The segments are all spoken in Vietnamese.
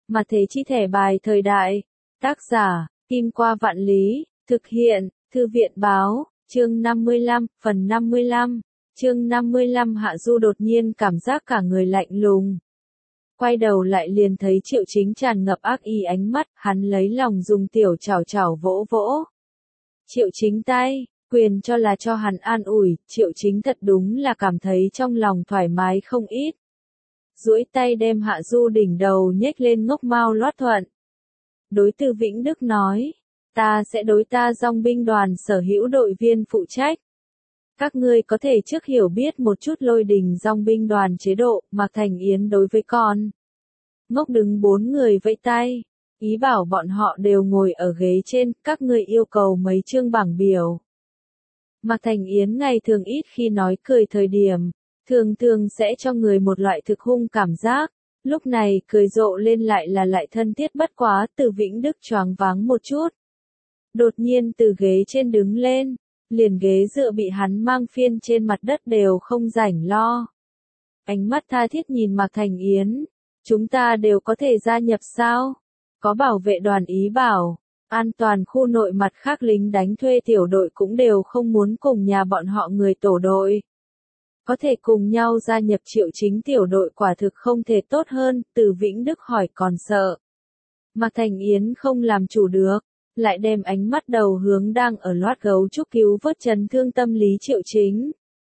Mà thế chi thẻ bài thời đại. Tác giả, Kim Qua Vạn Lý, thực hiện, Thư viện Báo, chương 55, phần 55. Chương 55 Hạ Du đột nhiên cảm giác cả người lạnh lùng. Quay đầu lại liền thấy Triệu Chính tràn ngập ác ý ánh mắt, hắn lấy lòng dùng tiểu chảo chảo vỗ vỗ. Triệu Chính tay, quyền cho là cho hắn an ủi, Triệu Chính thật đúng là cảm thấy trong lòng thoải mái không ít. Duỗi tay đem Hạ Du đỉnh đầu nhếch lên ngốc mao loát thuận. Đối Từ Vĩnh Đức nói, ta sẽ đối ta dòng binh đoàn sở hữu đội viên phụ trách. Các ngươi có thể trước hiểu biết một chút Lôi Đình dòng binh đoàn chế độ, Mạc Thành Yến đối với con. Ngốc đứng 4 người vẫy tay, ý bảo bọn họ đều ngồi ở ghế trên, các ngươi yêu cầu mấy chương bảng biểu. Mạc Thành Yến ngày thường ít khi nói cười thời điểm, thường thường sẽ cho người một loại thực hung cảm giác, lúc này cười rộ lên lại thân thiết bất quá. Từ Vĩnh Đức choáng váng một chút. Đột nhiên từ ghế trên đứng lên, liền ghế dựa bị hắn mang phiên trên mặt đất đều không rảnh lo. Ánh mắt tha thiết nhìn Mạc Thành Yến, chúng ta đều có thể gia nhập sao? Có bảo vệ đoàn ý bảo, an toàn khu nội mặt khác lính đánh thuê tiểu đội cũng đều không muốn cùng nhà bọn họ người tổ đội. Có thể cùng nhau gia nhập Triệu Chính tiểu đội quả thực không thể tốt hơn, Từ Vĩnh Đức hỏi còn sợ. Mạc Thành Yến không làm chủ được, lại đem ánh mắt đầu hướng đang ở loát gấu trúc cứu vớt chấn thương tâm lý Triệu Chính.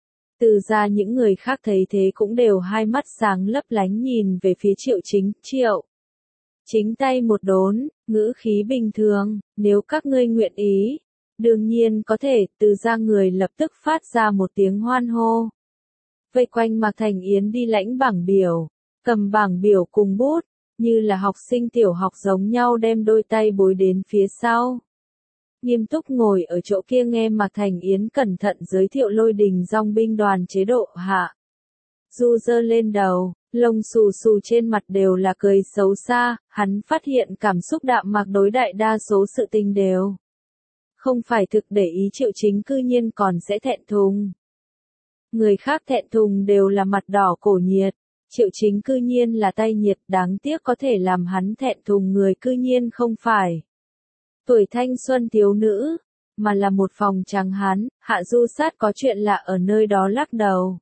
Từ ra những người khác thấy thế cũng đều hai mắt sáng lấp lánh nhìn về phía Triệu Chính. Triệu Chính tay một đốn, ngữ khí bình thường, nếu các ngươi nguyện ý, đương nhiên có thể. Từ ra người lập tức phát ra một tiếng hoan hô. Vây quanh Mạc Thành Yến đi lãnh bảng biểu, cầm bảng biểu cùng bút, như là học sinh tiểu học giống nhau đem đôi tay bối đến phía sau. Nghiêm túc ngồi ở chỗ kia nghe Mạc Thành Yến cẩn thận giới thiệu Lôi Đình dòng binh đoàn chế độ. Hạ Du giơ lên đầu, lông xù xù trên mặt đều là cười xấu xa, hắn phát hiện cảm xúc đạm mạc đối đại đa số sự tình đều không phải thực để ý. Triệu Chính cư nhiên còn sẽ thẹn thùng. Người khác thẹn thùng đều là mặt đỏ cổ nhiệt, Triệu Chính cư nhiên là tay nhiệt, đáng tiếc có thể làm hắn thẹn thùng người cư nhiên không phải tuổi thanh xuân thiếu nữ, mà là một phòng trắng hán. Hạ Du sát có chuyện lạ ở nơi đó lắc đầu.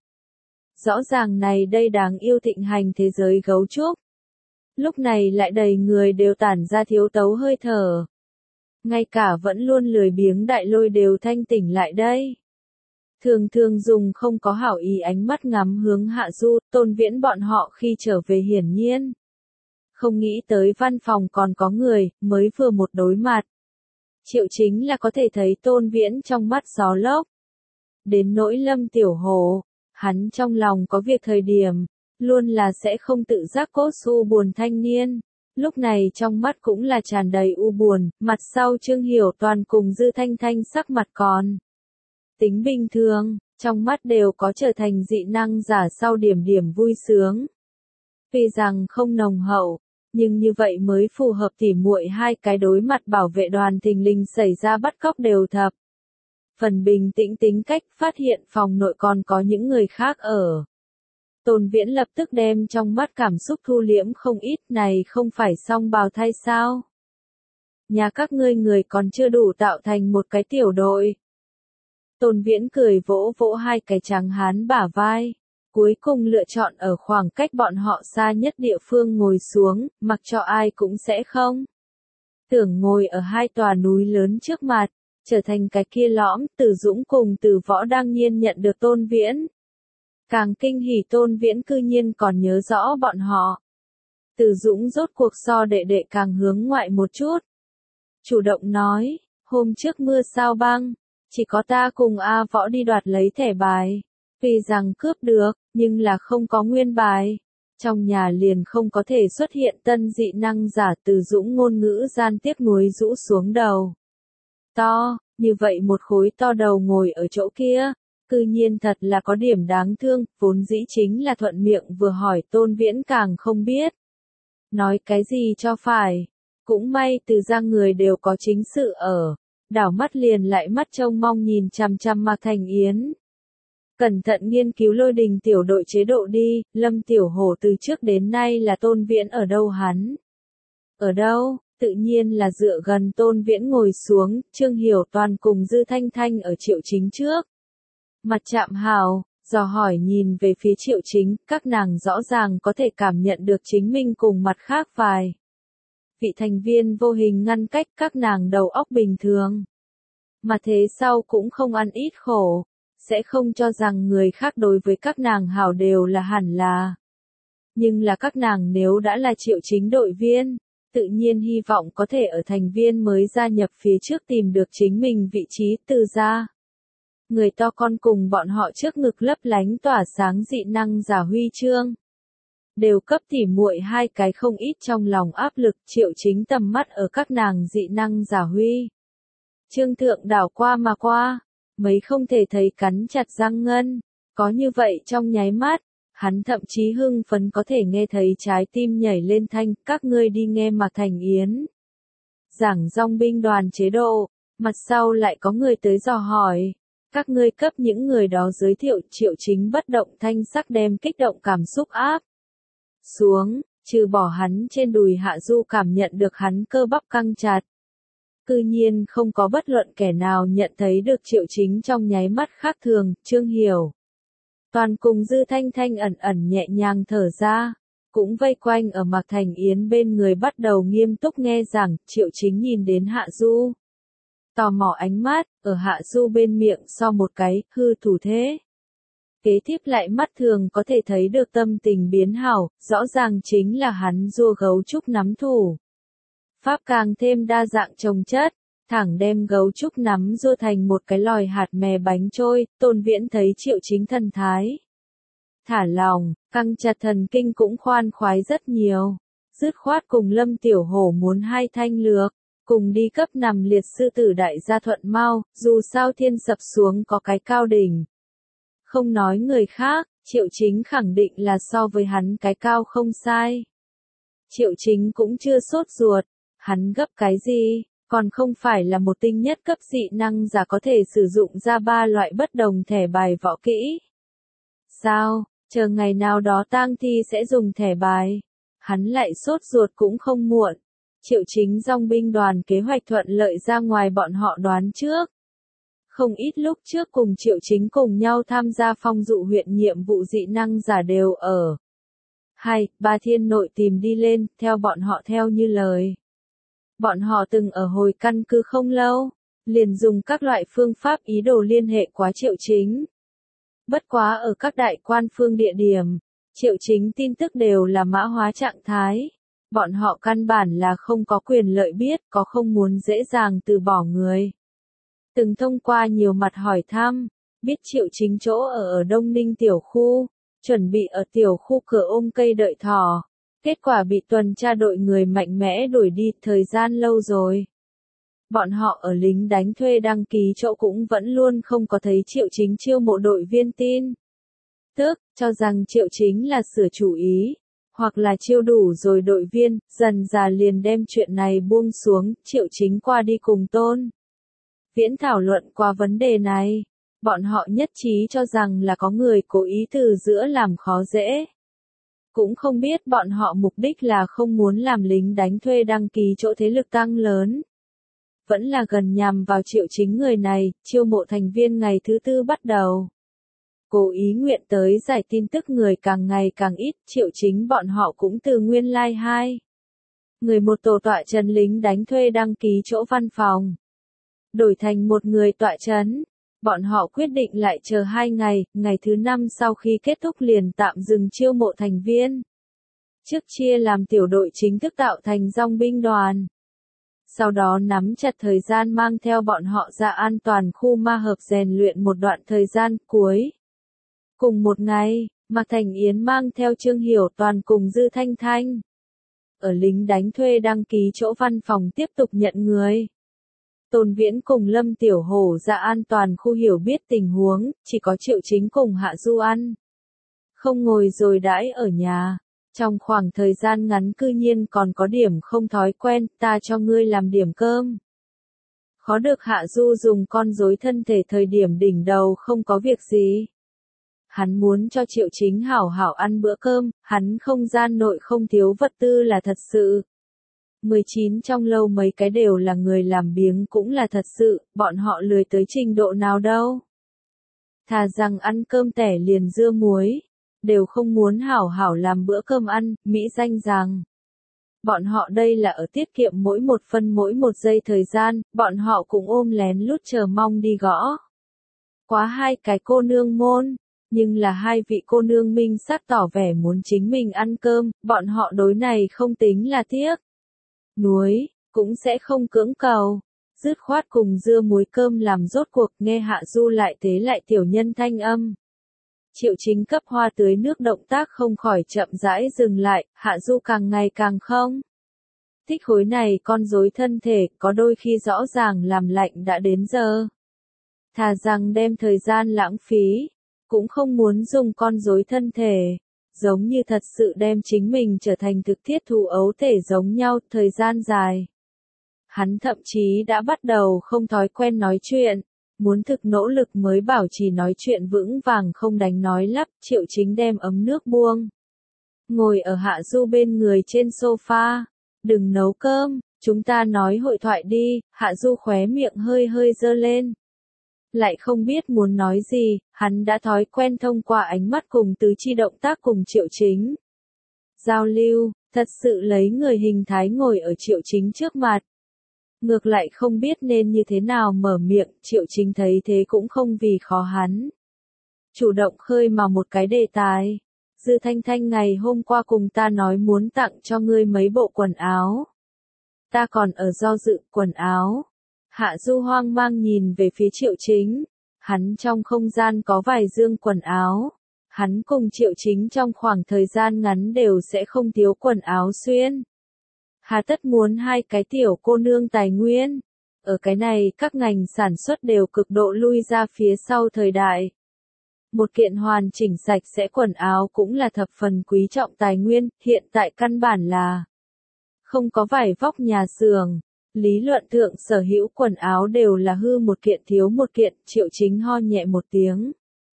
Rõ ràng này đây đáng yêu thịnh hành thế giới gấu trúc. Lúc này lại đầy người đều tản ra thiếu tấu hơi thở. Ngay cả vẫn luôn lười biếng Đại Lôi đều thanh tỉnh lại đây. Thường thường dùng không có hảo ý ánh mắt ngắm hướng Hạ Du, Tôn Viễn bọn họ khi trở về hiển nhiên. Không nghĩ tới văn phòng còn có người, mới vừa một đối mặt. Triệu Chính là có thể thấy Tôn Viễn trong mắt gió lốc. Đến nỗi Lâm Tiểu Hồ, hắn trong lòng có việc thời điểm, luôn là sẽ không tự giác cốt u buồn thanh niên. Lúc này trong mắt cũng là tràn đầy u buồn, mặt sau Trương Hiểu Toàn cùng Dư Thanh Thanh sắc mặt còn tính bình thường, trong mắt đều có trở thành dị năng giả sau điểm điểm vui sướng. Tuy rằng không nồng hậu, nhưng như vậy mới phù hợp tỉ muội hai cái đối mặt bảo vệ đoàn thình lình xảy ra bắt cóc đều thập. Phần bình tĩnh tính cách phát hiện phòng nội còn có những người khác ở. Tôn Viễn lập tức đem trong mắt cảm xúc thu liễm không ít, này không phải song bào thai sao? Nhà các ngươi người còn chưa đủ tạo thành một cái tiểu đội. Tôn Viễn cười vỗ vỗ hai cái trắng hán bả vai, cuối cùng lựa chọn ở khoảng cách bọn họ xa nhất địa phương ngồi xuống, mặc cho ai cũng sẽ không tưởng ngồi ở hai tòa núi lớn trước mặt, trở thành cái kia lõm. Từ Dũng cùng Từ Võ đang nhiên nhận được Tôn Viễn. Càng kinh hỉ Tôn Viễn cư nhiên còn nhớ rõ bọn họ. Từ Dũng rốt cuộc so đệ đệ càng hướng ngoại một chút. Chủ động nói, hôm trước mưa sao băng, chỉ có ta cùng A Võ đi đoạt lấy thẻ bài. Vì rằng cướp được, nhưng là không có nguyên bài. Trong nhà liền không có thể xuất hiện tân dị năng giả. Từ Dũng ngôn ngữ gian tiếc nuối rũ xuống đầu. To, như vậy một khối to đầu ngồi ở chỗ kia. Cư nhiên thật là có điểm đáng thương, vốn dĩ chính là thuận miệng vừa hỏi. Tôn Viễn càng không biết nói cái gì cho phải. Cũng may Từ ra người đều có chính sự ở. Đảo mắt liền lại mắt trông mong nhìn chằm chằm Mạc Thành Yến. Cẩn thận nghiên cứu Lôi Đình tiểu đội chế độ đi. Lâm Tiểu Hổ từ trước đến nay là Tôn Viễn ở đâu hắn ở đâu? Tự nhiên là dựa gần Tôn Viễn ngồi xuống, Trương Hiểu Toàn cùng Dư Thanh Thanh ở Triệu Chính trước. Mặt chạm hào, dò hỏi nhìn về phía Triệu Chính, các nàng rõ ràng có thể cảm nhận được chính mình cùng mặt khác vài vị thành viên vô hình ngăn cách các nàng đầu óc bình thường. Mà thế sau cũng không ăn ít khổ, sẽ không cho rằng người khác đối với các nàng hảo đều là hẳn là. Nhưng là các nàng nếu đã là Triệu Chính đội viên, tự nhiên hy vọng có thể ở thành viên mới gia nhập phía trước tìm được chính mình vị trí từ ra. Người to con cùng bọn họ trước ngực lấp lánh tỏa sáng dị năng giả huy chương. Đều cấp tỉ muội hai cái không ít trong lòng áp lực. Triệu Chính tầm mắt ở các nàng dị năng giả huy chương thượng đảo qua mà qua, mấy không thể thấy cắn chặt răng ngân, có như vậy trong nháy mắt, hắn thậm chí hưng phấn có thể nghe thấy trái tim nhảy lên thanh. Các ngươi đi nghe Mạc Thành Yến giảng dòng binh đoàn chế độ, mặt sau lại có người tới dò hỏi. Các ngươi cấp những người đó giới thiệu. Triệu Chính bất động thanh sắc đem kích động cảm xúc áp xuống, trừ bỏ hắn trên đùi Hạ Du cảm nhận được hắn cơ bắp căng chặt. Cư nhiên không có bất luận kẻ nào nhận thấy được Triệu Chính trong nháy mắt khác thường. Trương Hiểu Toàn cùng Dư Thanh Thanh ẩn ẩn nhẹ nhàng thở ra, cũng vây quanh ở Mạc Thành Yến bên người bắt đầu nghiêm túc nghe giảng. Triệu Chính nhìn đến Hạ Du, tò mò ánh mắt, ở Hạ Du bên miệng so một cái, hư thủ thế. Kế tiếp lại mắt thường có thể thấy được tâm tình biến hảo, rõ ràng chính là hắn rua gấu trúc nắm thủ. Pháp càng thêm đa dạng trồng chất, thẳng đem gấu trúc nắm rua thành một cái lòi hạt mè bánh trôi. Tôn Viễn thấy Triệu Chính thần thái thả lòng, căng chặt thần kinh cũng khoan khoái rất nhiều. Dứt khoát cùng Lâm Tiểu Hổ muốn hai thanh lược, cùng đi cấp nằm liệt sư tử đại gia thuận mau, dù sao thiên sập xuống có cái cao đỉnh. Không nói người khác, Triệu Chính khẳng định là so với hắn cái cao không sai. Triệu Chính cũng chưa sốt ruột, hắn gấp cái gì, còn không phải là một tinh nhất cấp dị năng giả có thể sử dụng ra 3 loại bất đồng thẻ bài võ kỹ. Sao, chờ ngày nào đó tang thi sẽ dùng thẻ bài, hắn lại sốt ruột cũng không muộn. Triệu Chính dòng binh đoàn kế hoạch thuận lợi ra ngoài bọn họ đoán trước. Không ít lúc trước cùng Triệu Chính cùng nhau tham gia phong dụ huyện nhiệm vụ dị năng giả đều ở 2-3 thiên nội tìm đi lên, theo bọn họ theo như lời. Bọn họ từng ở hồi căn cứ không lâu, liền dùng các loại phương pháp ý đồ liên hệ quá Triệu Chính. Bất quá ở các đại quan phương địa điểm, Triệu Chính tin tức đều là mã hóa trạng thái. Bọn họ căn bản là không có quyền lợi biết, có không muốn dễ dàng từ bỏ người. Từng thông qua nhiều mặt hỏi thăm, biết Triệu Chính chỗ ở Đông Ninh tiểu khu, chuẩn bị ở tiểu khu cửa ôm cây đợi thỏ. Kết quả bị tuần tra đội người mạnh mẽ đuổi đi, thời gian lâu rồi. Bọn họ ở lính đánh thuê đăng ký chỗ cũng vẫn luôn không có thấy Triệu Chính chiêu mộ đội viên tin tức, cho rằng Triệu Chính là sửa chủ ý, hoặc là chiêu đủ rồi đội viên, dần dà liền đem chuyện này buông xuống. Triệu Chính qua đi cùng Tôn Viễn thảo luận qua vấn đề này, bọn họ nhất trí cho rằng là có người cố ý từ giữa làm khó dễ. Cũng không biết bọn họ mục đích là không muốn làm lính đánh thuê đăng ký chỗ thế lực tăng lớn. Vẫn là gần nhằm vào Triệu Chính người này, chiêu mộ thành viên ngày thứ 4 bắt đầu. Cố ý nguyện tới giải tin tức người càng ngày càng ít. Triệu Chính bọn họ cũng từ nguyên lai 2 người một tổ tọa trấn lính đánh thuê đăng ký chỗ văn phòng, đổi thành một người tọa trấn. Bọn họ quyết định lại chờ 2 ngày, ngày thứ 5 sau khi kết thúc liền tạm dừng chiêu mộ thành viên. Trước chia làm tiểu đội chính thức tạo thành dòng binh đoàn. Sau đó nắm chặt thời gian mang theo bọn họ ra an toàn khu ma hợp rèn luyện một đoạn thời gian cuối. Cùng một ngày, Mạc Thành Yến mang theo Trương Hiểu Toàn cùng Dư Thanh Thanh. Ở lính đánh thuê đăng ký chỗ văn phòng tiếp tục nhận người. Tôn Viễn cùng Lâm Tiểu Hổ ra an toàn khu hiểu biết tình huống, chỉ có Triệu Chính cùng Hạ Du ăn. Không ngồi rồi đãi ở nhà. Trong khoảng thời gian ngắn cư nhiên còn có điểm không thói quen, ta cho ngươi làm điểm cơm. Khó được Hạ Du dùng con rối thân thể thời điểm đỉnh đầu không có việc gì. Hắn muốn cho Triệu Chính hảo hảo ăn bữa cơm, hắn không gian nội không thiếu vật tư là thật sự. 19 trong lâu mấy cái đều là người làm biếng cũng là thật sự, bọn họ lười tới trình độ nào đâu. Thà rằng ăn cơm tẻ liền dưa muối, đều không muốn hảo hảo làm bữa cơm ăn, mỹ danh rằng. Bọn họ đây là ở tiết kiệm mỗi một phân mỗi một giây thời gian, bọn họ cũng ôm lén lút chờ mong đi gõ. Quá hai cái cô nương môn, nhưng là hai vị cô nương minh xác tỏ vẻ muốn chính mình ăn cơm, bọn họ đối này không tính là tiếc. Nuối, cũng sẽ không cưỡng cầu. Dứt khoát cùng dưa muối cơm làm rốt cuộc nghe Hạ Du lại tế lại tiểu nhân thanh âm. Triệu Chính cấp hoa tưới nước động tác không khỏi chậm rãi dừng lại, Hạ Du càng ngày càng không. Thích khối này con rối thân thể, có đôi khi rõ ràng làm lạnh đã đến giờ. Thà rằng đem thời gian lãng phí, cũng không muốn dùng con rối thân thể. Giống như thật sự đem chính mình trở thành thực thiết thù ấu thể giống nhau, thời gian dài. Hắn thậm chí đã bắt đầu không thói quen nói chuyện, muốn thực nỗ lực mới bảo trì nói chuyện vững vàng không đánh nói lắp, Triệu Chính đem ấm nước buông. Ngồi ở Hạ Du bên người trên sofa, đừng nấu cơm, chúng ta nói hội thoại đi, Hạ Du khóe miệng hơi hơi dơ lên. Lại không biết muốn nói gì, hắn đã thói quen thông qua ánh mắt cùng tứ chi động tác cùng Triệu Chính. Giao lưu, thật sự lấy người hình thái ngồi ở Triệu Chính trước mặt. Ngược lại không biết nên như thế nào mở miệng, Triệu Chính thấy thế cũng không vì khó hắn. Chủ động khơi mà một cái đề tài. Dư Thanh Thanh ngày hôm qua cùng ta nói muốn tặng cho ngươi mấy bộ quần áo. Ta còn ở do dự quần áo. Hạ Du hoang mang nhìn về phía Triệu Chính. Hắn trong không gian có vài dương quần áo. Hắn cùng Triệu Chính trong khoảng thời gian ngắn đều sẽ không thiếu quần áo xuyên. Hà tất muốn hai cái tiểu cô nương tài nguyên. Ở cái này các ngành sản xuất đều cực độ lui ra phía sau thời đại. Một kiện hoàn chỉnh sạch sẽ quần áo cũng là thập phần quý trọng tài nguyên, hiện tại căn bản là không có vải vóc nhà xưởng. Lý luận thượng sở hữu quần áo đều là hư một kiện thiếu một kiện, Triệu Chính ho nhẹ một tiếng.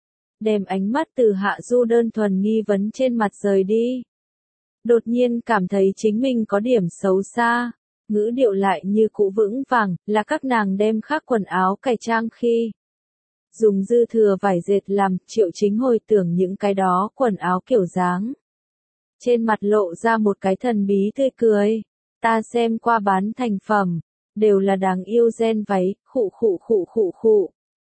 Đem ánh mắt từ Hạ Du đơn thuần nghi vấn trên mặt rời đi. Đột nhiên cảm thấy chính mình có điểm xấu xa, ngữ điệu lại như cũ vững vàng, là các nàng đem khác quần áo cải trang khi dùng dư thừa vải dệt làm, Triệu Chính hồi tưởng những cái đó quần áo kiểu dáng. Trên mặt lộ ra một cái thần bí tươi cười, ta xem qua bán thành phẩm, đều là đáng yêu gen váy, khụ khụ khụ khụ khụ.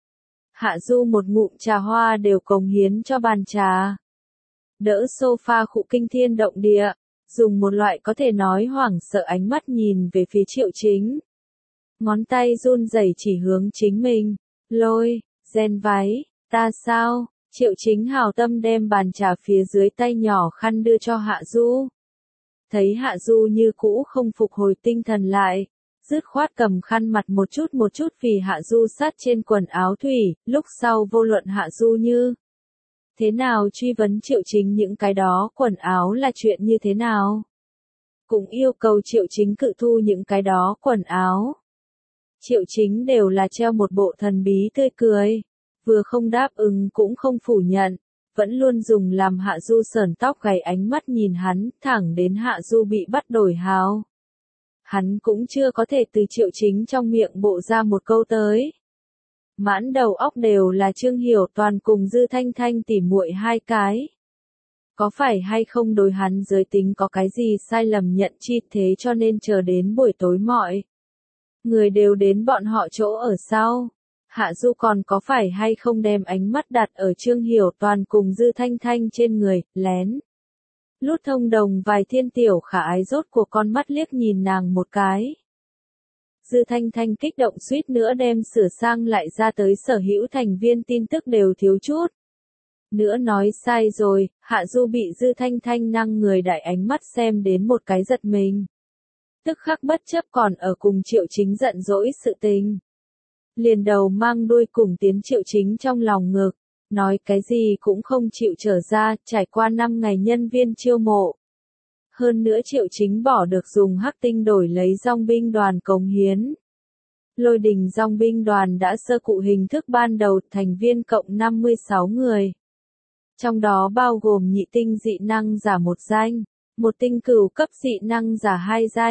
Hạ Du một ngụm trà hoa đều cống hiến cho bàn trà. Đỡ sofa khụ kinh thiên động địa, dùng một loại có thể nói hoảng sợ ánh mắt nhìn về phía Triệu Chính. Ngón tay run rẩy chỉ hướng chính mình, lôi, gen váy, ta sao? Triệu Chính hào tâm đem bàn trà phía dưới tay nhỏ khăn đưa cho Hạ Du. Thấy Hạ Du như cũ không phục hồi tinh thần lại, dứt khoát cầm khăn mặt một chút vì Hạ Du sát trên quần áo thủy, lúc sau vô luận Hạ Du như thế nào truy vấn Triệu Chính những cái đó quần áo là chuyện như thế nào. Cũng yêu cầu Triệu Chính cự thu những cái đó quần áo. Triệu Chính đều là treo một bộ thần bí tươi cười, vừa không đáp ứng cũng không phủ nhận, vẫn luôn dùng làm Hạ Du sờn tóc gáy ánh mắt nhìn hắn, thẳng đến Hạ Du bị bắt đổi hào. Hắn cũng chưa có thể từ Triệu Chính trong miệng bộ ra một câu tới. Mãn đầu óc đều là Trương Hiểu Toàn cùng Dư Thanh Thanh tỉ muội hai cái. Có phải hay không đối hắn giới tính có cái gì sai lầm nhận chi thế cho nên chờ đến buổi tối mọi người đều đến bọn họ chỗ ở sau. Hạ Du còn có phải hay không đem ánh mắt đặt ở Trương Hiểu Toàn cùng Dư Thanh Thanh trên người, lén. Lút thông đồng vài thiên tiểu khả ái rốt của con mắt liếc nhìn nàng một cái. Dư Thanh Thanh kích động suýt nữa đem sửa sang lại ra tới sở hữu thành viên tin tức đều thiếu chút. Nữa nói sai rồi, Hạ Du bị Dư Thanh Thanh năng người đại ánh mắt xem đến một cái giật mình. Tức khắc bất chấp còn ở cùng Triệu Chính giận dỗi sự tình. Liền đầu mang đuôi cùng tiến Triệu Chính trong lòng ngực, nói cái gì cũng không chịu trở ra, trải qua 5 ngày nhân viên chiêu mộ. Hơn nữa Triệu Chính bỏ được dùng hắc tinh đổi lấy dòng binh đoàn cống hiến. Lôi đình dòng binh đoàn đã sơ cụ hình thức ban đầu, thành viên cộng 56 người. Trong đó bao gồm nhị tinh dị năng giả 1 danh, một tinh cửu cấp dị năng giả 2 danh,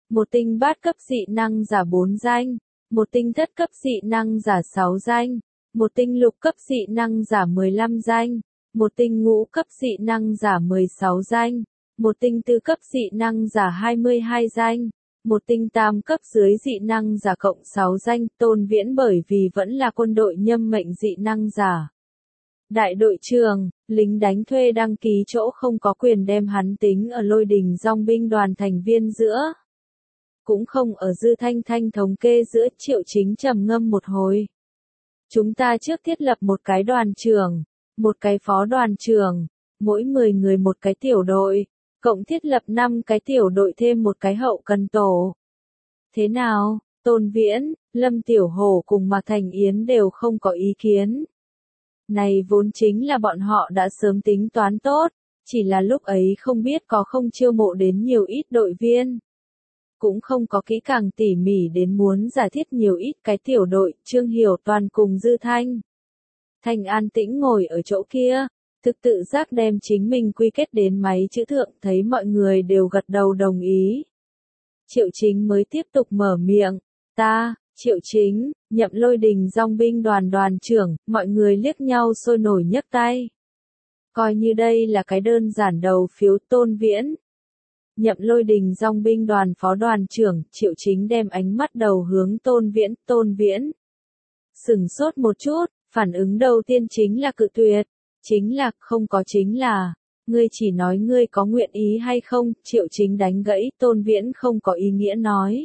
một tinh bát cấp dị năng giả 4 danh, một tinh thất cấp dị năng giả 6 danh, một tinh lục cấp dị năng giả 15 danh, một tinh ngũ cấp dị năng giả 16 danh, một tinh tư cấp dị năng giả 22 danh, một tinh tam cấp dưới dị năng giả cộng 6 danh. Tôn Viễn bởi vì vẫn là quân đội nhâm mệnh dị năng giả. Đại đội trưởng, lính đánh thuê đăng ký chỗ không có quyền đem hắn tính ở Lôi Đình Dòng binh đoàn thành viên giữa. Cũng không ở Dư Thanh Thanh thống kê giữa. Triệu Chính trầm ngâm một hồi. Chúng ta trước thiết lập một cái đoàn trưởng, một cái phó đoàn trưởng, mỗi 10 người một cái tiểu đội, cộng thiết lập 5 cái tiểu đội thêm một cái hậu cần tổ. Thế nào? Tôn Viễn, Lâm Tiểu Hổ cùng Mạc Thành Yến đều không có ý kiến. Này vốn chính là bọn họ đã sớm tính toán tốt, chỉ là lúc ấy không biết có không chiêu mộ đến nhiều ít đội viên. Cũng không có kỹ càng tỉ mỉ đến muốn giả thiết nhiều ít cái tiểu đội. Trương Hiểu Toàn cùng Dư Thanh Thanh an tĩnh ngồi ở chỗ kia, thực tự giác đem chính mình quy kết đến máy chữ thượng, thấy mọi người đều gật đầu đồng ý. Triệu Chính mới tiếp tục mở miệng, ta, Triệu Chính, nhậm Lôi Đình Dòng binh đoàn đoàn trưởng. Mọi người liếc nhau sôi nổi nhấc tay. Coi như đây là cái đơn giản đầu phiếu. Tôn Viễn nhậm Lôi Đình Dòng binh đoàn phó đoàn trưởng. Triệu Chính đem ánh mắt đầu hướng Tôn Viễn. Tôn Viễn sửng sốt một chút, phản ứng đầu tiên chính là cự tuyệt. Chính là, không có chính là, ngươi chỉ nói ngươi có nguyện ý hay không. Triệu Chính đánh gãy. Tôn Viễn không có ý nghĩa nói.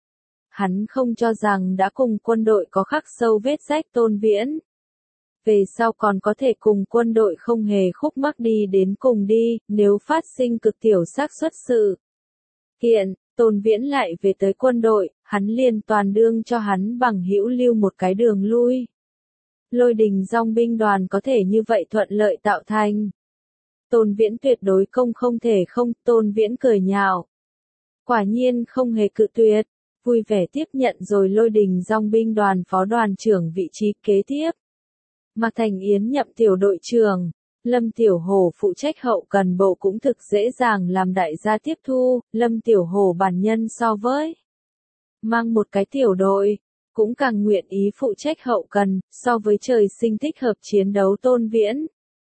Hắn không cho rằng đã cùng quân đội có khắc sâu vết rách. Tôn Viễn về sau còn có thể cùng quân đội không hề khúc mắc đi đến cùng đi, nếu phát sinh cực tiểu xác suất sự kiện, Tôn Viễn lại về tới quân đội, hắn liền toàn đương cho hắn bằng hữu lưu một cái đường lui. Lôi Đình Dòng binh đoàn có thể như vậy thuận lợi tạo thành. Tôn Viễn tuyệt đối không thể không. Tôn Viễn cười nhạo. Quả nhiên không hề cự tuyệt, vui vẻ tiếp nhận rồi Lôi Đình Dòng binh đoàn phó đoàn trưởng vị trí. Kế tiếp, Mạc Thành Yến nhậm tiểu đội trưởng, Lâm Tiểu Hổ phụ trách hậu cần bộ cũng thực dễ dàng làm đại gia tiếp thu. Lâm Tiểu Hổ bản nhân so với mang một cái tiểu đội, cũng càng nguyện ý phụ trách hậu cần, so với trời sinh thích hợp chiến đấu Tôn Viễn.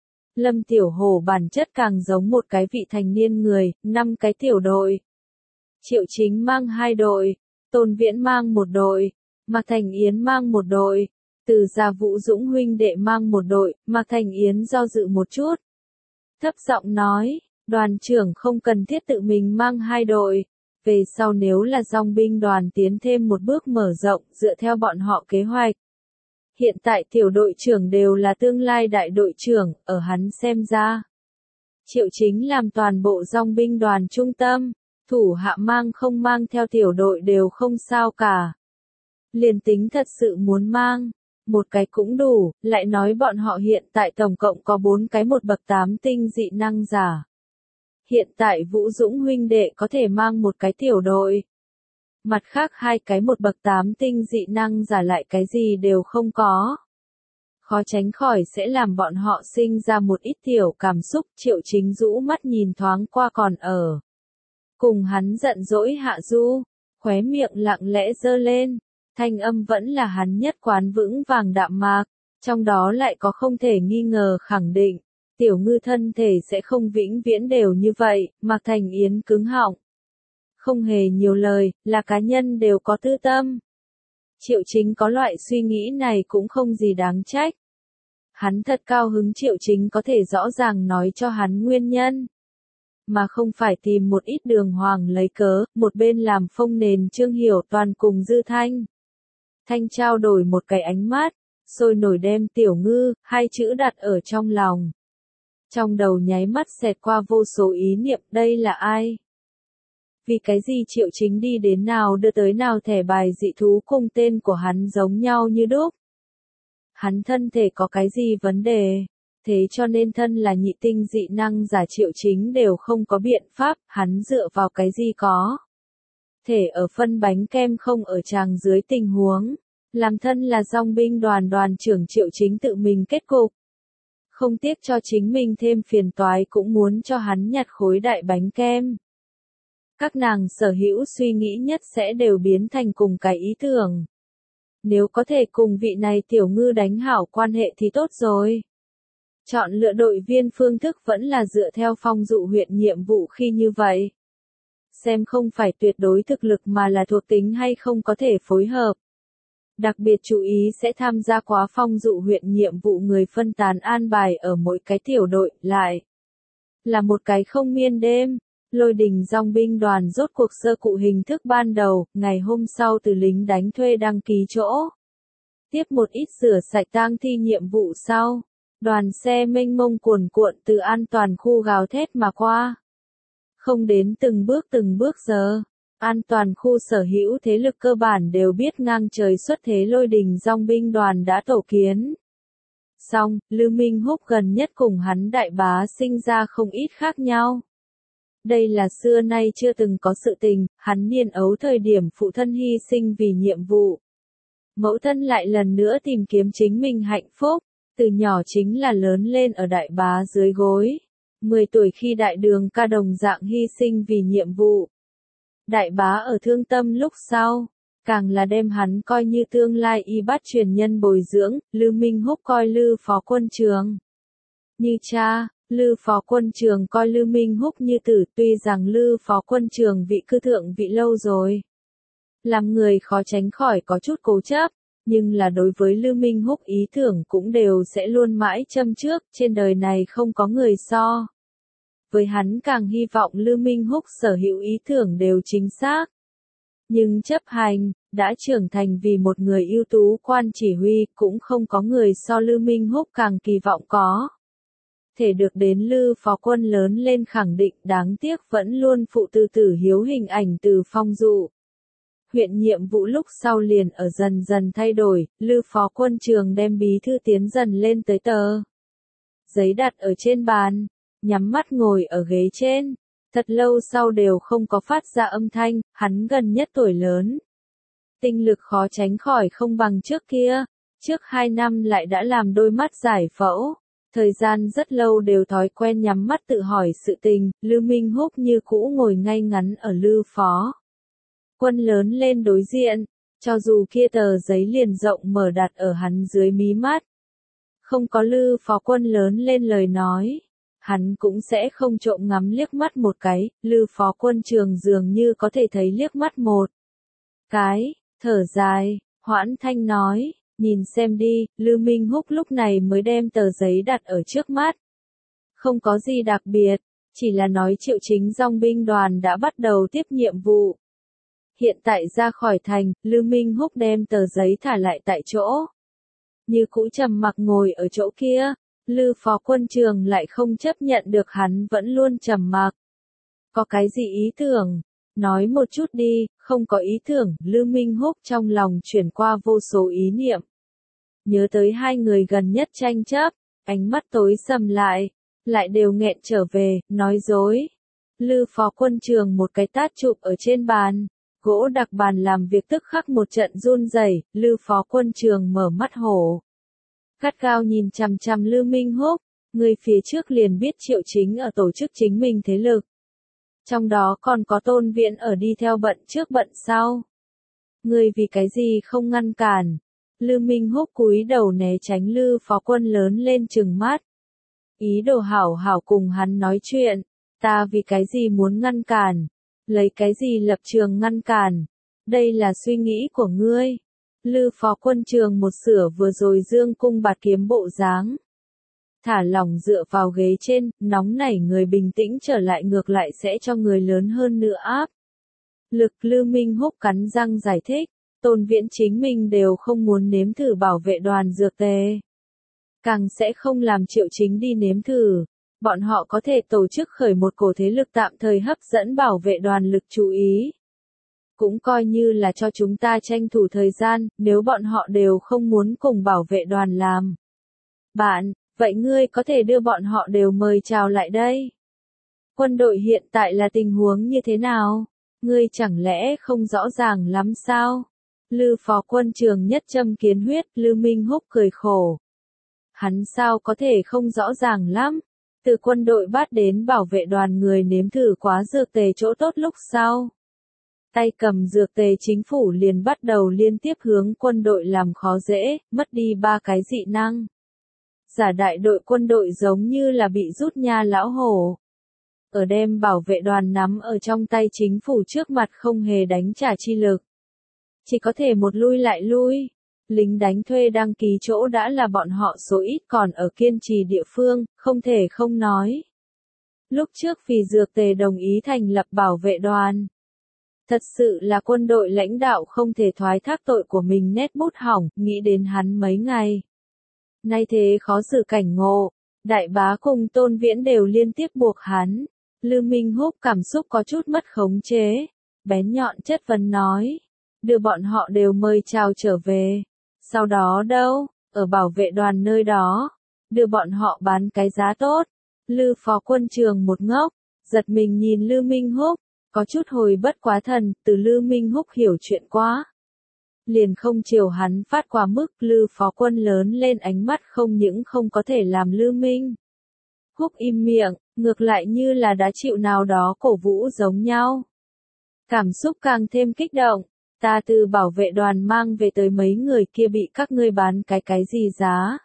Lâm Tiểu Hổ bản chất càng giống một cái vị thành niên người. 5 cái tiểu đội. Triệu Chính mang 2 đội, Tôn Viễn mang 1 đội, Mạc Thành Yến mang 1 đội, Từ Gia Vũ Dũng huynh đệ mang 1 đội. Mạc Thành Yến do dự một chút, thấp giọng nói, đoàn trưởng không cần thiết tự mình mang 2 đội. Về sau nếu là dòng binh đoàn tiến thêm một bước mở rộng, dựa theo bọn họ kế hoạch. Hiện tại tiểu đội trưởng đều là tương lai đại đội trưởng, ở hắn xem ra. Triệu Chính làm toàn bộ dòng binh đoàn trung tâm, thủ hạ mang không mang theo tiểu đội đều không sao cả. Liền tính thật sự muốn mang, một cái cũng đủ, lại nói bọn họ hiện tại tổng cộng có 4 cái một bậc 8 tinh dị năng giả. Hiện tại Vũ Dũng huynh đệ có thể mang một cái tiểu đội. Mặt khác 2 cái một bậc 8 tinh dị năng giả lại cái gì đều không có. Khó tránh khỏi sẽ làm bọn họ sinh ra một ít tiểu cảm xúc. Triệu Chính rũ mắt nhìn thoáng qua còn ở cùng hắn giận dỗi Hạ Du, khóe miệng lặng lẽ giơ lên, thanh âm vẫn là hắn nhất quán vững vàng đạm mạc, trong đó lại có không thể nghi ngờ khẳng định. Tiểu Ngư thân thể sẽ không vĩnh viễn đều như vậy. Mạc Thành Yến cứng họng, không hề nhiều lời, là cá nhân đều có tư tâm. Triệu Chính có loại suy nghĩ này cũng không gì đáng trách. Hắn thật cao hứng Triệu Chính có thể rõ ràng nói cho hắn nguyên nhân, mà không phải tìm một ít đường hoàng lấy cớ. Một bên làm phông nền Trương Hiểu Toàn cùng Dư Thanh Thanh trao đổi một cái ánh mắt, sôi nổi đem Tiểu Ngư 2 chữ đặt ở trong lòng. Trong đầu nháy mắt xẹt qua vô số ý niệm. Đây là ai? Vì cái gì Triệu Chính đi đến nào đưa tới nào thẻ bài dị thú cùng tên của hắn giống nhau như đúc? Hắn thân thể có cái gì vấn đề? Thế cho nên thân là nhị tinh dị năng giả Triệu Chính đều không có biện pháp. Hắn dựa vào cái gì có thể ở phân bánh kem không ở tràng dưới tình huống làm thân là dòng binh đoàn đoàn trưởng. Triệu Chính tự mình kết cục, không tiếc cho chính mình thêm phiền toái cũng muốn cho hắn nhặt khối đại bánh kem. Các nàng sở hữu suy nghĩ nhất sẽ đều biến thành cùng cái ý tưởng. Nếu có thể cùng vị này tiểu ngư đánh hảo quan hệ thì tốt rồi. Chọn lựa đội viên phương thức vẫn là dựa theo phong dụ huyện nhiệm vụ khi như vậy. Xem không phải tuyệt đối thực lực mà là thuộc tính hay không có thể phối hợp. Đặc biệt chú ý sẽ tham gia quá phong dụ huyện nhiệm vụ người phân tán an bài ở mỗi cái tiểu đội, lại là một cái không miên đêm. Lôi đình dòng binh đoàn rốt cuộc sơ cụ hình thức ban đầu, ngày hôm sau từ lính đánh thuê đăng ký chỗ. Tiếp một ít rửa sạch tang thi nhiệm vụ sau, đoàn xe mênh mông cuồn cuộn từ an toàn khu gào thét mà qua. Không đến từng bước giờ, an toàn khu sở hữu thế lực cơ bản đều biết ngang trời xuất thế lôi đình dòng binh đoàn đã tổ kiến. Song, Lưu Minh Húc gần nhất cùng hắn đại bá sinh ra không ít khác nhau. Đây là xưa nay chưa từng có sự tình, hắn niên ấu thời điểm phụ thân hy sinh vì nhiệm vụ. Mẫu thân lại lần nữa tìm kiếm chính mình hạnh phúc, từ nhỏ chính là lớn lên ở đại bá dưới gối. 10 tuổi khi đại đường ca đồng dạng hy sinh vì nhiệm vụ. Đại bá ở thương tâm lúc sau, càng là đem hắn coi như tương lai y bát truyền nhân bồi dưỡng, Lưu Minh Húc coi Lư Phó Quân Trường như cha. Lư Phó Quân Trường coi Lưu Minh Húc như tử, tuy rằng Lư Phó Quân Trường vị cư thượng vị lâu rồi. Làm người khó tránh khỏi có chút cố chấp, nhưng là đối với Lưu Minh Húc ý tưởng cũng đều sẽ luôn mãi châm trước, trên đời này không có người so. Với hắn càng hy vọng Lưu Minh Húc sở hữu ý tưởng đều chính xác. Nhưng chấp hành, đã trưởng thành vì một người ưu tú quan chỉ huy cũng không có người so Lưu Minh Húc càng kỳ vọng có. Thể được đến Lư Phó Quân lớn lên khẳng định đáng tiếc vẫn luôn phụ từ tử hiếu hình ảnh từ phong dụ. Huyện nhiệm vụ lúc sau liền ở dần dần thay đổi, Lư Phó Quân Trường đem bí thư tiến dần lên tới tờ. Giấy đặt ở trên bàn, nhắm mắt ngồi ở ghế trên. Thật lâu sau đều không có phát ra âm thanh, hắn gần nhất tuổi lớn. Tinh lực khó tránh khỏi không bằng trước kia, trước 2 năm lại đã làm đôi mắt giải phẫu. Thời gian rất lâu đều thói quen nhắm mắt tự hỏi sự tình, Lưu Minh Húc như cũ ngồi ngay ngắn ở Lư Phó Quân lớn lên đối diện, cho dù kia tờ giấy liền rộng mở đặt ở hắn dưới mí mắt. Không có Lư Phó Quân lớn lên lời nói, hắn cũng sẽ không trộm ngắm liếc mắt một cái, Lư Phó Quân Trường dường như có thể thấy liếc mắt một cái, thở dài, Hoãn Thanh nói. Nhìn xem đi, Lưu Minh Húc lúc này mới đem tờ giấy đặt ở trước mắt. Không có gì đặc biệt, chỉ là nói Triệu Chính dòng binh đoàn đã bắt đầu tiếp nhiệm vụ. Hiện tại ra khỏi thành, Lưu Minh Húc đem tờ giấy thả lại tại chỗ. Như cũ trầm mặc ngồi ở chỗ kia, Lư Phó Quân Trường lại không chấp nhận được hắn vẫn luôn trầm mặc. Có cái gì ý tưởng? Nói một chút đi, không có ý tưởng, Lưu Minh Húc trong lòng chuyển qua vô số ý niệm. Nhớ tới hai người gần nhất tranh chấp, ánh mắt tối sầm lại đều nghẹn trở về, nói dối. Lư Phó Quân Trường một cái tát chụp ở trên bàn, gỗ đặc bàn làm việc tức khắc một trận run rẩy, Lư Phó Quân Trường mở mắt hổ. Gắt gao nhìn chằm chằm Lưu Minh Húc, người phía trước liền biết Triệu Chính ở tổ chức chính mình thế lực. Trong đó còn có Tôn Viễn ở đi theo bận trước bận sau. Người vì cái gì không ngăn cản? Lưu Minh Húc cúi đầu né tránh Lư Phó Quân lớn lên trừng mắt. Ý đồ hảo hảo cùng hắn nói chuyện, ta vì cái gì muốn ngăn cản? Lấy cái gì lập trường ngăn cản? Đây là suy nghĩ của ngươi. Lư Phó Quân Trường một sửa vừa rồi dương cung bạt kiếm bộ dáng. Thả lỏng dựa vào ghế trên, nóng nảy người bình tĩnh trở lại ngược lại sẽ cho người lớn hơn nữa áp lực. Lưu Minh Húc cắn răng giải thích, Tôn Viễn chính mình đều không muốn nếm thử bảo vệ đoàn dược tề. Càng sẽ không làm Triệu Chính đi nếm thử. Bọn họ có thể tổ chức khởi một cổ thế lực tạm thời hấp dẫn bảo vệ đoàn lực chú ý. Cũng coi như là cho chúng ta tranh thủ thời gian, nếu bọn họ đều không muốn cùng bảo vệ đoàn làm bạn, vậy ngươi có thể đưa bọn họ đều mời chào lại đây. Quân đội hiện tại là tình huống như thế nào? Ngươi chẳng lẽ không rõ ràng lắm sao? Lư Phó Quân Trường nhất châm kiến huyết, Lưu Minh Húc cười khổ. Hắn sao có thể không rõ ràng lắm? Từ quân đội bắt đến bảo vệ đoàn người nếm thử quá dược tề chỗ tốt lúc sau. Tay cầm dược tề chính phủ liền bắt đầu liên tiếp hướng quân đội làm khó dễ, mất đi 3 cái dị năng. Giả đại đội quân đội giống như là bị rút nha lão hổ. Ở đem bảo vệ đoàn nắm ở trong tay chính phủ trước mặt không hề đánh trả chi lực. Chỉ có thể một lui lại lui. Lính đánh thuê đăng ký chỗ đã là bọn họ số ít còn ở kiên trì địa phương, không thể không nói. Lúc trước vì dược tề đồng ý thành lập bảo vệ đoàn. Thật sự là quân đội lãnh đạo không thể thoái thác tội của mình nét bút hỏng, nghĩ đến hắn mấy ngày. Nay thế khó xử cảnh ngộ, đại bá cùng Tôn Viễn đều liên tiếp buộc hắn. Lư Minh Húc cảm xúc có chút mất khống chế, bén nhọn chất vấn nói. Đưa bọn họ đều mời chào trở về. Sau đó đâu, ở bảo vệ đoàn nơi đó, đưa bọn họ bán cái giá tốt. Lư phó quân trường một ngốc, giật mình nhìn Lư Minh Húc, có chút hồi bất quá thần, từ Lư Minh Húc hiểu chuyện quá. Liền không chiều hắn phát quá mức, Lư phó quân lớn lên ánh mắt không những không có thể làm Lư Minh Húc im miệng, ngược lại như là đã chịu nào đó cổ vũ giống nhau. Cảm xúc càng thêm kích động. Ta từ bảo vệ đoàn mang về tới mấy người kia bị các ngươi bán cái gì giá.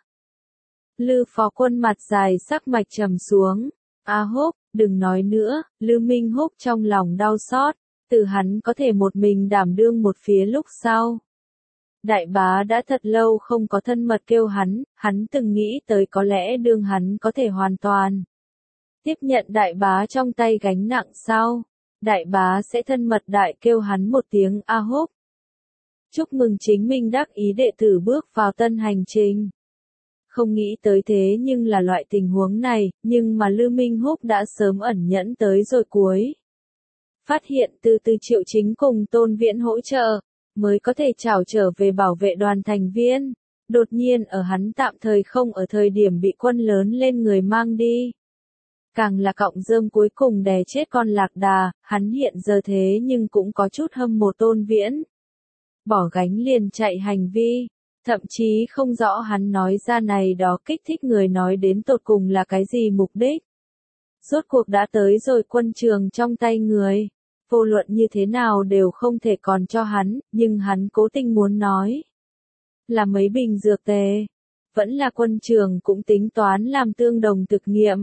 Lư phó quân mặt dài sắc mạch trầm xuống. A Húc, đừng nói nữa, Lư Minh Húc trong lòng đau xót, từ hắn có thể một mình đảm đương một phía lúc sau. Đại bá đã thật lâu không có thân mật kêu hắn từng nghĩ tới có lẽ đương hắn có thể hoàn toàn tiếp nhận đại bá trong tay gánh nặng sau. Đại bá sẽ thân mật đại kêu hắn một tiếng A Húc. Chúc mừng chính mình đắc ý đệ tử bước vào tân hành trình. Không nghĩ tới thế nhưng là loại tình huống này, nhưng mà Lư Minh Húc đã sớm ẩn nhẫn tới rồi cuối. Phát hiện từ Triệu Chính cùng Tôn Viễn hỗ trợ, mới có thể trảo trở về bảo vệ đoàn thành viên. Đột nhiên ở hắn tạm thời không ở thời điểm bị quân lớn lên người mang đi. Càng là cọng rơm cuối cùng đè chết con lạc đà, hắn hiện giờ thế nhưng cũng có chút hâm mộ Tôn Viễn. Bỏ gánh liền chạy hành vi, thậm chí không rõ hắn nói ra này đó kích thích người nói đến tột cùng là cái gì mục đích. Rốt cuộc đã tới rồi quân trường trong tay người, vô luận như thế nào đều không thể còn cho hắn, nhưng hắn cố tình muốn nói. Là mấy bình dược tề, vẫn là quân trường cũng tính toán làm tương đồng thực nghiệm.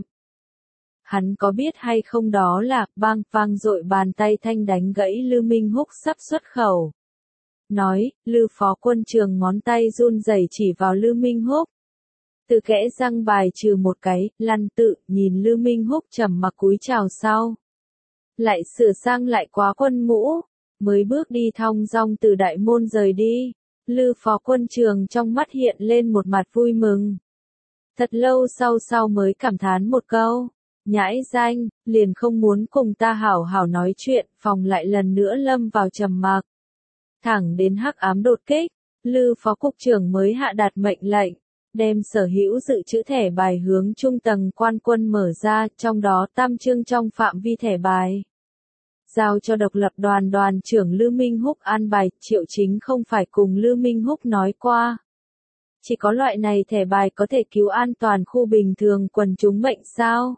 Hắn có biết hay không đó là bang vang dội bàn tay thanh đánh gãy Lư Minh Húc sắp xuất khẩu. Nói, Lư phó quân trường ngón tay run rẩy chỉ vào Lư Minh Húc. Từ kẽ răng bài trừ một cái, lăn tự, nhìn Lư Minh Húc trầm mặc cúi chào sau. Lại sửa sang lại quá quân mũ, mới bước đi thong dong từ đại môn rời đi. Lư phó quân trường trong mắt hiện lên một mặt vui mừng. Thật lâu sau mới cảm thán một câu. Nhãi danh, liền không muốn cùng ta hảo hảo nói chuyện, phòng lại lần nữa lâm vào trầm mặc. Thẳng đến hắc ám đột kích, Lư phó cục trưởng mới hạ đạt mệnh lệnh, đem sở hữu dự trữ thẻ bài hướng trung tầng quan quân mở ra, trong đó tam chương trong phạm vi thẻ bài. Giao cho độc lập đoàn đoàn trưởng Lư Minh Húc an bài, Triệu Chính không phải cùng Lư Minh Húc nói qua. Chỉ có loại này thẻ bài có thể cứu an toàn khu bình thường quần chúng mệnh sao?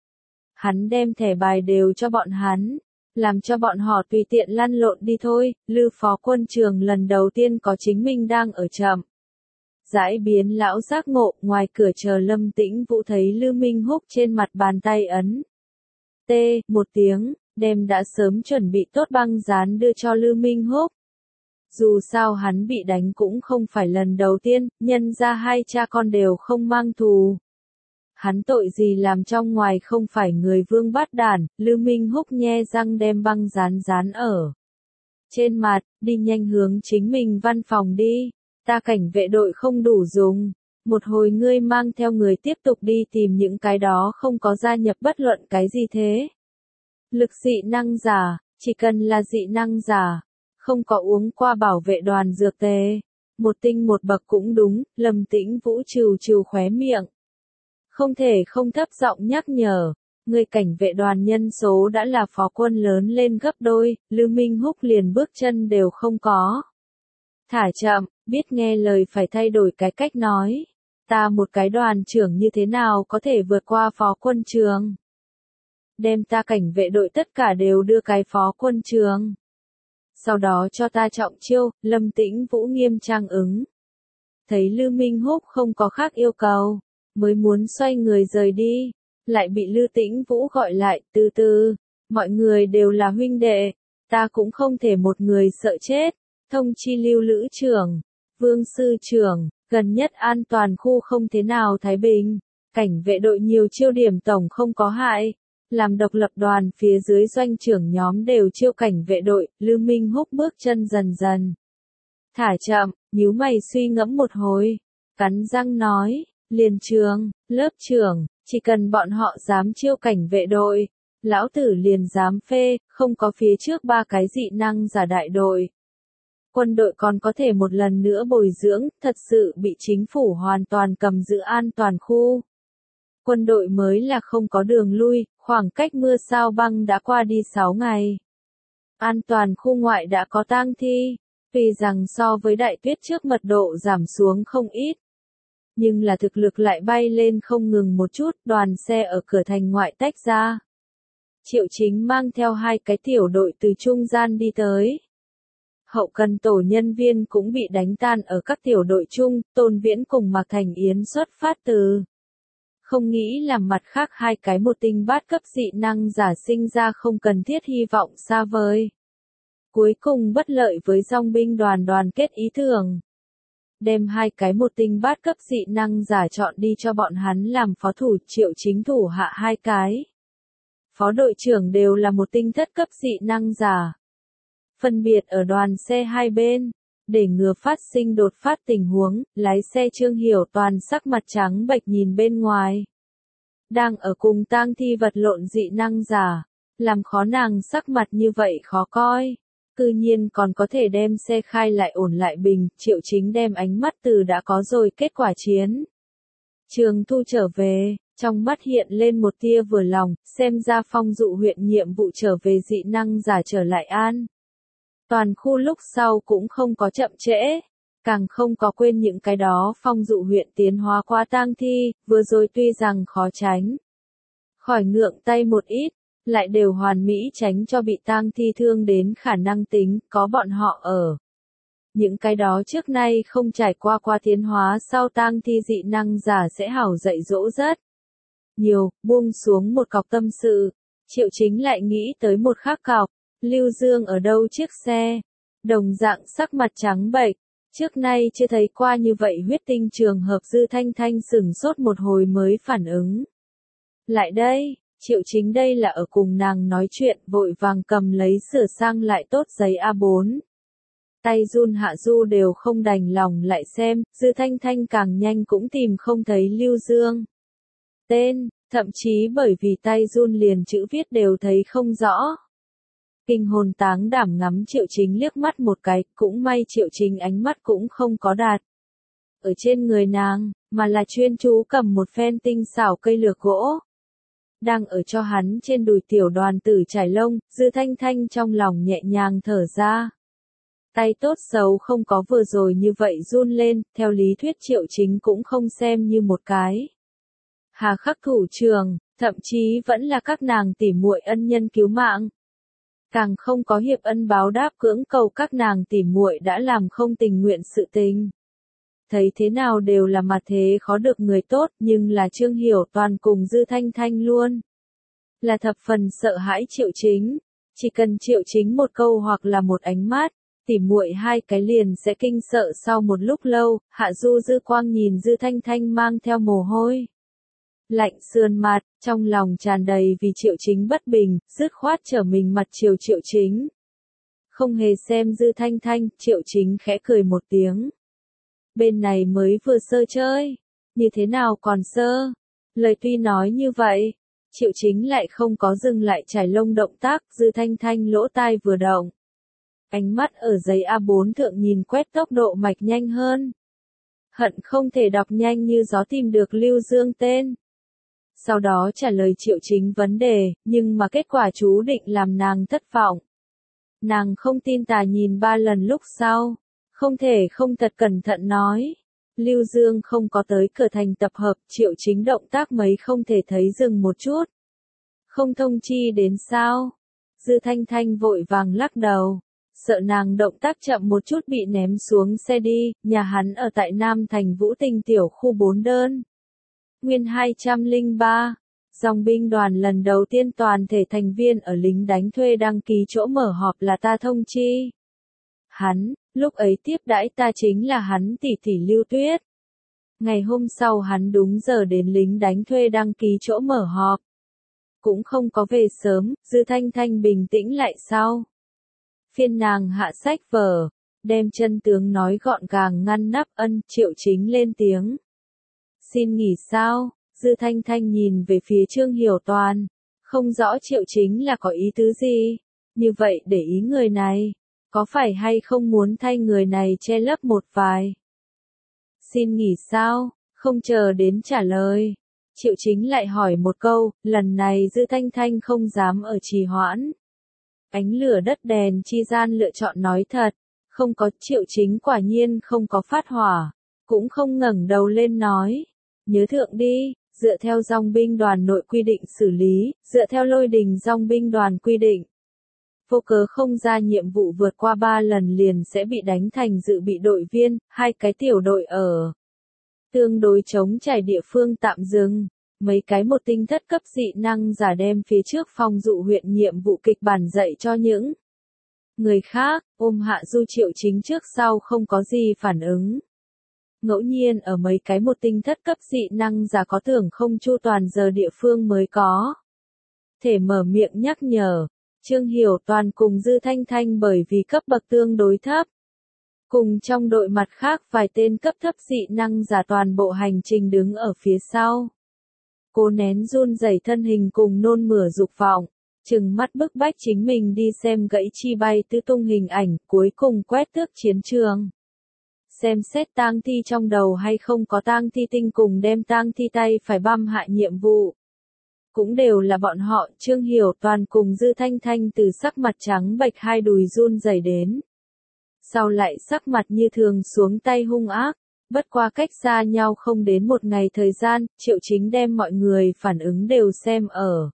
Hắn đem thẻ bài đều cho bọn hắn, làm cho bọn họ tùy tiện lăn lộn đi thôi. Lư phó quân trường lần đầu tiên có chính mình đang ở chậm rãi biến lão giác ngộ, ngoài cửa chờ Lâm Tĩnh Vũ thấy Lư Minh Húc trên mặt bàn tay ấn. Một tiếng, đem đã sớm chuẩn bị tốt băng dán đưa cho Lư Minh Húc. Dù sao hắn bị đánh cũng không phải lần đầu tiên, nhân ra hai cha con đều không mang thù. Hắn tội gì làm trong ngoài không phải người vương bát đản. Lư Minh Húc nhe răng đem băng dán ở trên mặt, đi nhanh hướng chính mình văn phòng đi. Ta cảnh vệ đội không đủ dùng, một hồi ngươi mang theo người tiếp tục đi tìm những cái đó không có gia nhập bất luận cái gì thế. Lực dị năng giả, chỉ cần là dị năng giả, không có uống qua bảo vệ đoàn dược tề, một tinh một bậc cũng đúng. Lâm Tĩnh Vũ trừ khóe miệng. Không thể không thấp giọng nhắc nhở, người cảnh vệ đoàn nhân số đã là phó quân lớn lên gấp đôi, Lư Minh Húc liền bước chân đều không có. Thả chậm, biết nghe lời phải thay đổi cái cách nói. Ta một cái đoàn trưởng như thế nào có thể vượt qua phó quân trường? Đem ta cảnh vệ đội tất cả đều đưa cái phó quân trường. Sau đó cho ta trọng chiêu, Lâm Tĩnh Vũ nghiêm trang ứng. Thấy Lư Minh Húc không có khác yêu cầu, mới muốn xoay người rời đi, lại bị Lư Tĩnh Vũ gọi lại, từ từ, mọi người đều là huynh đệ, ta cũng không thể một người sợ chết, thông chi Lưu Lữ trưởng, Vương sư trưởng, gần nhất an toàn khu không thế nào thái bình, cảnh vệ đội nhiều chiêu điểm tổng không có hại. Làm độc lập đoàn phía dưới doanh trưởng nhóm đều chiêu cảnh vệ đội, Lư Minh Húc bước chân dần dần. Thả chậm, nhíu mày suy ngẫm một hồi, cắn răng nói, liền trường, lớp trưởng, chỉ cần bọn họ dám chiêu cảnh vệ đội, lão tử liền dám phê, không có phía trước ba cái dị năng giả đại đội. Quân đội còn có thể một lần nữa bồi dưỡng, thật sự bị chính phủ hoàn toàn cầm giữ an toàn khu. Quân đội mới là không có đường lui, khoảng cách mưa sao băng đã qua đi 6 ngày. An toàn khu ngoại đã có tang thi, tuy rằng so với đại tuyết trước mật độ giảm xuống không ít. Nhưng là thực lực lại bay lên không ngừng một chút, đoàn xe ở cửa thành ngoại tách ra. Triệu Chính mang theo 2 cái tiểu đội từ trung gian đi tới. Hậu cần tổ nhân viên cũng bị đánh tan ở các tiểu đội chung, Tôn Viễn cùng Mạc Thành Yến xuất phát từ. Không nghĩ làm mặt khác 2 cái một tinh bát cấp dị năng giả sinh ra không cần thiết hy vọng xa vời. Cuối cùng bất lợi với dòng binh đoàn đoàn kết ý tưởng. Đem 2 cái một tinh bát cấp dị năng giả chọn đi cho bọn hắn làm phó thủ, Triệu Chính thủ hạ 2 cái. Phó đội trưởng đều là một tinh thất cấp dị năng giả. Phân biệt ở đoàn xe hai bên, để ngừa phát sinh đột phát tình huống, lái xe Trương Hiểu Toàn sắc mặt trắng bệch nhìn bên ngoài. Đang ở cùng tang thi vật lộn dị năng giả, làm khó nàng sắc mặt như vậy khó coi. Cư nhiên còn có thể đem xe khai lại ổn lại bình, Triệu Chính đem ánh mắt từ đã có rồi kết quả chiến. Trường Thu trở về, trong mắt hiện lên một tia vừa lòng, xem ra Phong Dụ huyện nhiệm vụ trở về dị năng giả trở lại an. Toàn khu lúc sau cũng không có chậm trễ, càng không có quên những cái đó Phong Dụ huyện tiến hóa qua tang thi, vừa rồi tuy rằng khó tránh khỏi ngượng tay một ít, lại đều hoàn mỹ tránh cho bị tang thi thương đến khả năng tính, có bọn họ ở. Những cái đó trước nay không trải qua tiến hóa sau tang thi dị năng giả sẽ hảo dạy dỗ rất nhiều, buông xuống một cọc tâm sự, Triệu Chính lại nghĩ tới một khác cọc. Lưu Dương ở đâu chiếc xe, đồng dạng sắc mặt trắng bệch, trước nay chưa thấy qua như vậy huyết tinh trường hợp. Dư Thanh Thanh sửng sốt một hồi mới phản ứng. Lại đây, Triệu Chính đây là ở cùng nàng nói chuyện, vội vàng cầm lấy sửa sang lại tốt giấy A4. Tay run hạ du đều không đành lòng lại xem, Dư Thanh Thanh càng nhanh cũng tìm không thấy Lưu Dương tên, thậm chí bởi vì tay run liền chữ viết đều thấy không rõ. Kinh hồn táng đảm ngắm Triệu Chính liếc mắt một cái, cũng may Triệu Chính ánh mắt cũng không có đạt ở trên người nàng, mà là chuyên chú cầm một phen tinh xảo cây lược gỗ. Đang ở cho hắn trên đùi tiểu đoàn tử trải lông, Dư Thanh Thanh trong lòng nhẹ nhàng thở ra. Tay tốt xấu không có vừa rồi như vậy run lên, theo lý thuyết Triệu Chính cũng không xem như một cái hà khắc thủ trường, thậm chí vẫn là các nàng tỉ muội ân nhân cứu mạng. Càng không có hiệp ân báo đáp cưỡng cầu các nàng tỉ muội đã làm không tình nguyện sự tình. Thấy thế nào đều là mặt thế khó được người tốt, nhưng là Trương Hiểu Toàn cùng Dư Thanh Thanh luôn là thập phần sợ hãi Triệu Chính. Chỉ cần Triệu Chính một câu hoặc là một ánh mắt, tỉ muội 2 cái liền sẽ kinh sợ. Sau một lúc lâu, Hạ Du dư quang nhìn Dư Thanh Thanh mang theo mồ hôi lạnh sườn mặt, trong lòng tràn đầy vì Triệu Chính bất bình, dứt khoát trở mình mặt chiều Triệu Chính. Không hề xem Dư Thanh Thanh, Triệu Chính khẽ cười một tiếng. Bên này mới vừa sơ chơi, như thế nào còn sơ? Lời tuy nói như vậy, Triệu Chính lại không có dừng lại trải lông động tác, Dư Thanh Thanh lỗ tai vừa động. Ánh mắt ở giấy A4 thượng nhìn quét tốc độ mạch nhanh hơn. Hận không thể đọc nhanh như gió tìm được Lưu Dương tên. Sau đó trả lời Triệu Chính vấn đề, nhưng mà kết quả chú định làm nàng thất vọng. Nàng không tin tà nhìn 3 lần lúc sau, không thể không thật cẩn thận nói. Lưu Dương không có tới cửa thành tập hợp, Triệu Chính động tác mấy không thể thấy dừng một chút. Không thông chi đến sao? Dư Thanh Thanh vội vàng lắc đầu. Sợ nàng động tác chậm một chút bị ném xuống xe đi, nhà hắn ở tại Nam Thành Vũ Tinh tiểu khu 4 đơn. Nguyên 203, dòng binh đoàn lần đầu tiên toàn thể thành viên ở lính đánh thuê đăng ký chỗ mở họp là ta thông chi. Hắn, lúc ấy tiếp đãi ta chính là hắn tỷ tỷ Lưu Tuyết. Ngày hôm sau hắn đúng giờ đến lính đánh thuê đăng ký chỗ mở họp. Cũng không có về sớm, Dư Thanh Thanh bình tĩnh lại sau. Phiên nàng hạ sách vở, đem chân tướng nói gọn gàng ngăn nắp. Triệu Chính lên tiếng. Xin nghỉ sao? Dư Thanh Thanh nhìn về phía Trương Hiểu Toàn. Không rõ Triệu Chính là có ý tứ gì. Như vậy để ý người này. Có phải hay không muốn thay người này che lấp một vài? Xin nghỉ sao? Không chờ đến trả lời. Triệu Chính lại hỏi một câu, lần này Dư Thanh Thanh không dám ở trì hoãn. Ánh lửa đất đèn chi gian lựa chọn nói thật, không có. Triệu Chính quả nhiên không có phát hỏa, cũng không ngẩng đầu lên nói. Nhớ thượng đi, dựa theo dòng binh đoàn nội quy định xử lý, dựa theo Lôi Đình dòng binh đoàn quy định. Vô cớ không ra nhiệm vụ vượt qua 3 lần liền sẽ bị đánh thành dự bị đội viên, 2 cái tiểu đội ở tương đối chống trải địa phương tạm dừng. Mấy cái một tinh thất cấp dị năng giả đem phía trước Phong Dụ huyện nhiệm vụ kịch bản dạy cho những người khác, ôm hạ Du. Triệu Chính trước sau không có gì phản ứng. Ngẫu nhiên ở mấy cái một tinh thất cấp dị năng giả có tưởng không chu toàn giờ địa phương mới có thể mở miệng nhắc nhở. Trương Hiểu Toàn cùng Dư Thanh Thanh bởi vì cấp bậc tương đối thấp, cùng trong đội mặt khác vài tên cấp thấp dị năng giả toàn bộ hành trình đứng ở phía sau. Cô nén run rẩy thân hình cùng nôn mửa dục vọng, trừng mắt bức bách chính mình đi xem gãy chi bay tứ tung hình ảnh, cuối cùng quét tước chiến trường. Xem xét tang thi trong đầu hay không có tang thi tinh cùng đem tang thi tay phải băm hạ nhiệm vụ. Cũng đều là bọn họ. Trương Hiểu Toàn cùng Dư Thanh Thanh từ sắc mặt trắng bệch hai đùi run rẩy đến. Sau lại sắc mặt như thường xuống tay hung ác. Bất qua cách xa nhau không đến một ngày thời gian, Triệu Chính đem mọi người phản ứng đều xem ở.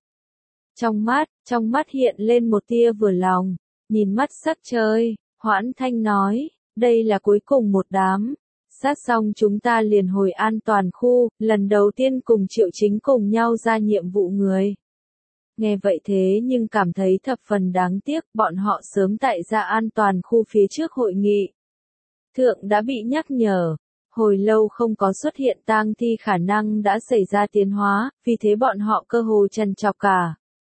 Trong mắt hiện lên một tia vừa lòng, nhìn mắt sắc trời, Hoãn Thanh nói, đây là cuối cùng một đám. Sát xong chúng ta liền hồi an toàn khu, lần đầu tiên cùng Triệu Chính cùng nhau ra nhiệm vụ người. Nghe vậy thế nhưng cảm thấy thập phần đáng tiếc, bọn họ sớm tại ra an toàn khu phía trước hội nghị. Thượng đã bị nhắc nhở. Hồi lâu không có xuất hiện tang thi khả năng đã xảy ra tiến hóa, vì thế bọn họ cơ hồ trằn trọc cả.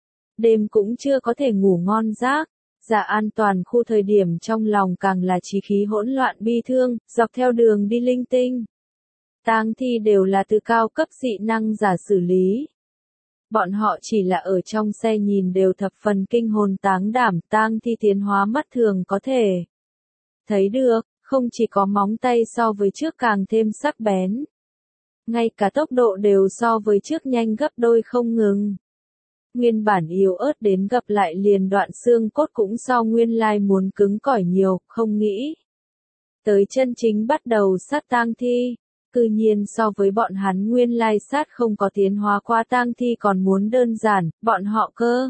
Đêm cũng chưa có thể ngủ ngon giấc. Ra an toàn khu thời điểm trong lòng càng là chí khí hỗn loạn bi thương, dọc theo đường đi linh tinh. Tang thi đều là từ cao cấp dị năng giả xử lý. Bọn họ chỉ là ở trong xe nhìn đều thập phần kinh hồn táng đảm, tang thi tiến hóa mắt thường có thể thấy được. Không chỉ có móng tay so với trước càng thêm sắc bén. Ngay cả tốc độ đều so với trước nhanh gấp đôi không ngừng. Nguyên bản yếu ớt đến gặp lại liền đoạn xương cốt cũng so nguyên lai muốn cứng cỏi nhiều, không nghĩ. Tới chân chính bắt đầu sát tang thi. Cư nhiên so với bọn hắn nguyên lai sát không có tiến hóa qua tang thi còn muốn đơn giản, bọn họ cơ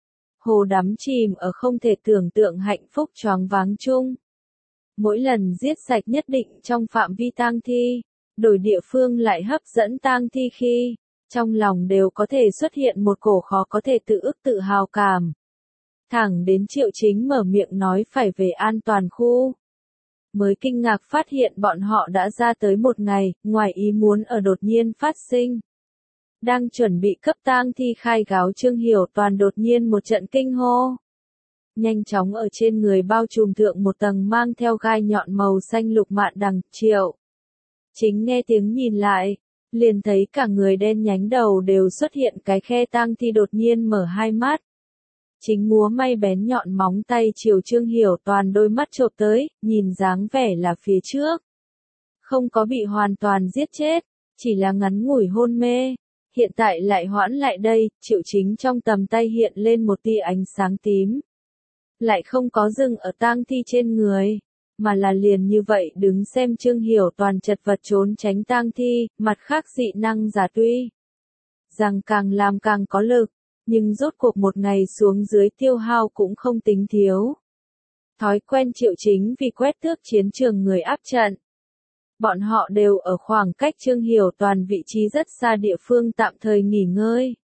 hồ đắm chìm ở không thể tưởng tượng hạnh phúc choáng váng chung. Mỗi lần giết sạch nhất định trong phạm vi tang thi, đổi địa phương lại hấp dẫn tang thi khi, trong lòng đều có thể xuất hiện một cổ khó có thể tự ức tự hào cảm. Thẳng đến Triệu Chính mở miệng nói phải về an toàn khu. Mới kinh ngạc phát hiện bọn họ đã ra tới một ngày, ngoài ý muốn ở đột nhiên phát sinh. Đang chuẩn bị cấp tang thi khai gáo Trương Hiểu Toàn đột nhiên một trận kinh hô. Nhanh chóng ở trên người bao trùm thượng một tầng mang theo gai nhọn màu xanh lục mạn đằng. Triệu Chính nghe tiếng nhìn lại, liền thấy cả người đen nhánh đầu đều xuất hiện cái khe tang thi đột nhiên mở hai mắt. Chính múa may bén nhọn móng tay chiều Trương Hiểu Toàn đôi mắt chộp tới, nhìn dáng vẻ là phía trước. Không có bị hoàn toàn giết chết, chỉ là ngắn ngủi hôn mê. Hiện tại lại hoãn lại đây, Triệu Chính trong tầm tay hiện lên một tia ánh sáng tím. Lại không có dừng ở tang thi trên người. mà là liền như vậy đứng xem Trương Hiểu Toàn chật vật trốn tránh tang thi, mặt khác dị năng giả tuy rằng càng làm càng có lực, nhưng rốt cuộc một ngày xuống dưới tiêu hao cũng không tính thiếu. Thói quen Triệu Chính vì quét tước chiến trường người áp trận. Bọn họ đều ở khoảng cách Trương Hiểu Toàn vị trí rất xa địa phương tạm thời nghỉ ngơi.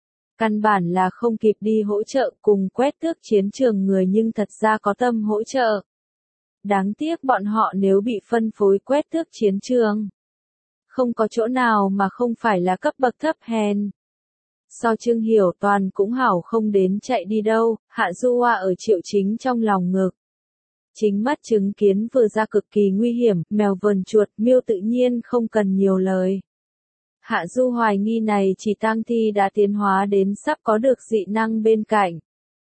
Căn bản là không kịp đi hỗ trợ cùng quét tước chiến trường người nhưng thật ra có tâm hỗ trợ. Đáng tiếc bọn họ nếu bị phân phối quét tước chiến trường. Không có chỗ nào mà không phải là cấp bậc thấp hèn. So Trương Hiểu Toàn cũng hảo không đến chạy đi đâu, Hạ Du Hoa ở Triệu Chính trong lòng ngực. Chính mắt chứng kiến vừa ra cực kỳ nguy hiểm, mèo vờn chuột, miêu tự nhiên không cần nhiều lời. Hạ Du hoài nghi này chỉ tang thi đã tiến hóa đến sắp có được dị năng bên cạnh.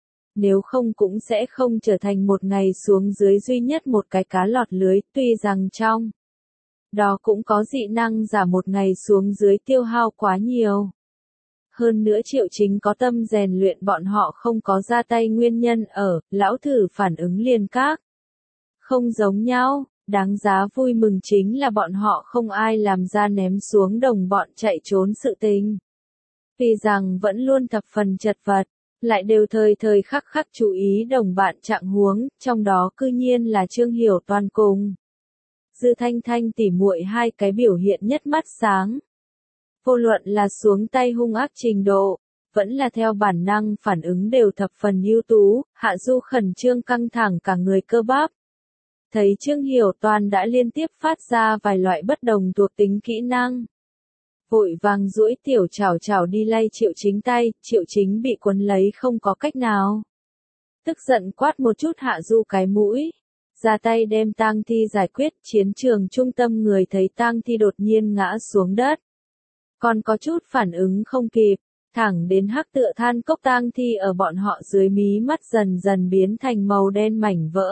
Nếu không cũng sẽ không trở thành một ngày xuống dưới duy nhất một cái cá lọt lưới, tuy rằng trong đó cũng có dị năng giả một ngày xuống dưới tiêu hao quá nhiều. Hơn nữa Triệu Chính có tâm rèn luyện bọn họ không có ra tay nguyên nhân ở, lão thử phản ứng liền các. Không giống nhau, đáng giá vui mừng chính là bọn họ không ai làm ra ném xuống đồng bọn chạy trốn sự tình. Vì rằng vẫn luôn thập phần chật vật, lại đều thời thời khắc khắc chú ý đồng bạn trạng huống, trong đó cư nhiên là Trương Hiểu Toàn cùng. Dư Thanh Thanh tỉ muội hai cái biểu hiện nhất mắt sáng. Vô luận là xuống tay hung ác trình độ, vẫn là theo bản năng phản ứng đều thập phần ưu tú, Hạ Du khẩn trương căng thẳng cả người cơ bắp. Thấy Trương Hiểu Toàn đã liên tiếp phát ra vài loại bất đồng thuộc tính kỹ năng. Vội vàng duỗi tiểu chảo chảo đi lay Triệu Chính tay, Triệu Chính bị quấn lấy không có cách nào. Tức giận quát một chút Hạ Du cái mũi. Ra tay đem tang thi giải quyết, chiến trường trung tâm người thấy tang thi đột nhiên ngã xuống đất. Còn có chút phản ứng không kịp, thẳng đến hắc tựa than cốc tang thi ở bọn họ dưới mí mắt dần dần biến thành màu đen mảnh vỡ.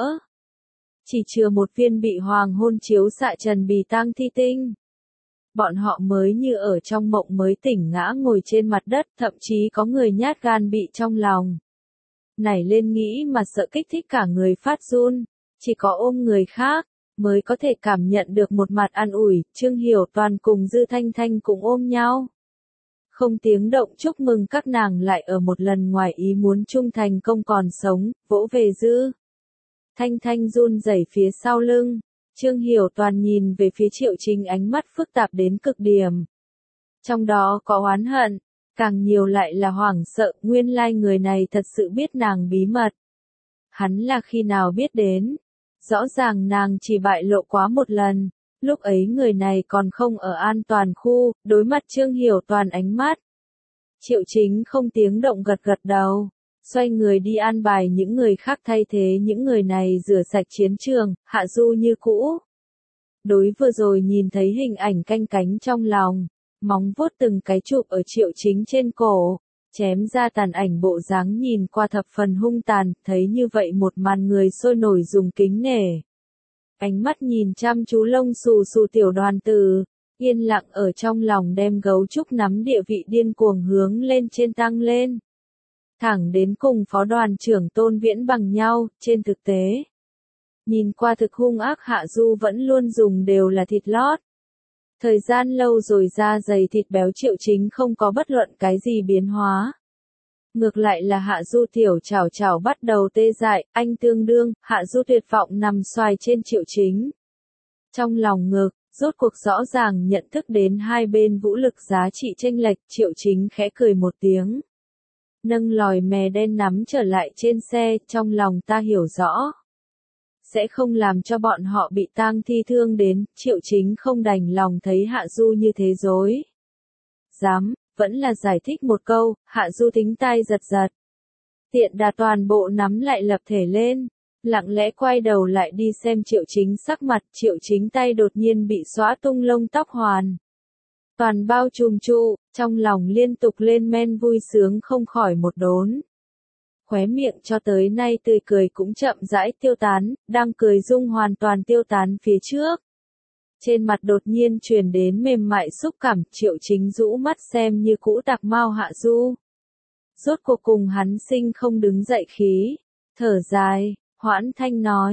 Chỉ chừa một viên bị hoàng hôn chiếu xạ trần bì tang thi tinh. Bọn họ mới như ở trong mộng mới tỉnh ngã ngồi trên mặt đất, thậm chí có người nhát gan bị trong lòng. Nảy lên nghĩ mà sợ kích thích cả người phát run, chỉ có ôm người khác, mới có thể cảm nhận được một mặt an ủi, Trương Hiểu Toàn cùng Dư Thanh Thanh cùng ôm nhau. Không tiếng động chúc mừng các nàng lại ở một lần ngoài ý muốn chung thành công còn sống, vỗ về Dư. Thanh Thanh run rẩy phía sau lưng, Trương Hiểu Toàn nhìn về phía Triệu Chính ánh mắt phức tạp đến cực điểm. Trong đó có oán hận, càng nhiều lại là hoảng sợ, nguyên lai người này thật sự biết nàng bí mật. Hắn là khi nào biết đến? Rõ ràng nàng chỉ bại lộ quá một lần, lúc ấy người này còn không ở an toàn khu, đối mặt Trương Hiểu Toàn ánh mắt. Triệu Chính không tiếng động gật gật đầu, xoay người đi an bài những người khác thay thế những người này rửa sạch chiến trường, Hạ Du như cũ. Đối vừa rồi nhìn thấy hình ảnh canh cánh trong lòng, móng vuốt từng cái chụp ở Triệu Chính trên cổ. Chém ra tàn ảnh bộ dáng nhìn qua thập phần hung tàn, thấy như vậy một màn người sôi nổi dùng kính nể. Ánh mắt nhìn chăm chú lông xù xù tiểu đoàn tử, yên lặng ở trong lòng đem gấu trúc nắm địa vị điên cuồng hướng lên trên tăng lên. Thẳng đến cùng phó đoàn trưởng Tôn Viễn bằng nhau, trên thực tế. Nhìn qua thực hung ác Hạ Du vẫn luôn dùng đều là thịt lót. Thời gian lâu rồi da dày thịt béo Triệu Chính không có bất luận cái gì biến hóa. Ngược lại là Hạ Du tiểu chảo chảo bắt đầu tê dại, anh tương đương, Hạ Du tuyệt vọng nằm xoài trên Triệu Chính. Trong lòng ngực, rốt cuộc rõ ràng nhận thức đến hai bên vũ lực giá trị chênh lệch, Triệu Chính khẽ cười một tiếng. Nâng lòi mè đen nắm trở lại trên xe, trong lòng ta hiểu rõ. Sẽ không làm cho bọn họ bị tang thi thương đến, Triệu Chính không đành lòng thấy Hạ Du như thế dối. Dám, vẫn là giải thích một câu, Hạ Du thính tai giật giật. Tiện đà toàn bộ nắm lại lập thể lên, lặng lẽ quay đầu lại đi xem Triệu Chính sắc mặt, Triệu Chính tay đột nhiên bị xóa tung lông tóc hoàn. Toàn bao trùm trụ, trong lòng liên tục lên men vui sướng không khỏi một đốn. Khóe miệng cho tới nay tươi cười cũng chậm rãi tiêu tán, đang cười dung hoàn toàn tiêu tán phía trước. Trên mặt đột nhiên truyền đến mềm mại xúc cảm, Triệu Chính rũ mắt xem như cũ tạc mau Hạ Du. Rốt cuộc cùng hắn sinh không đứng dậy khí, thở dài, hoãn thanh nói,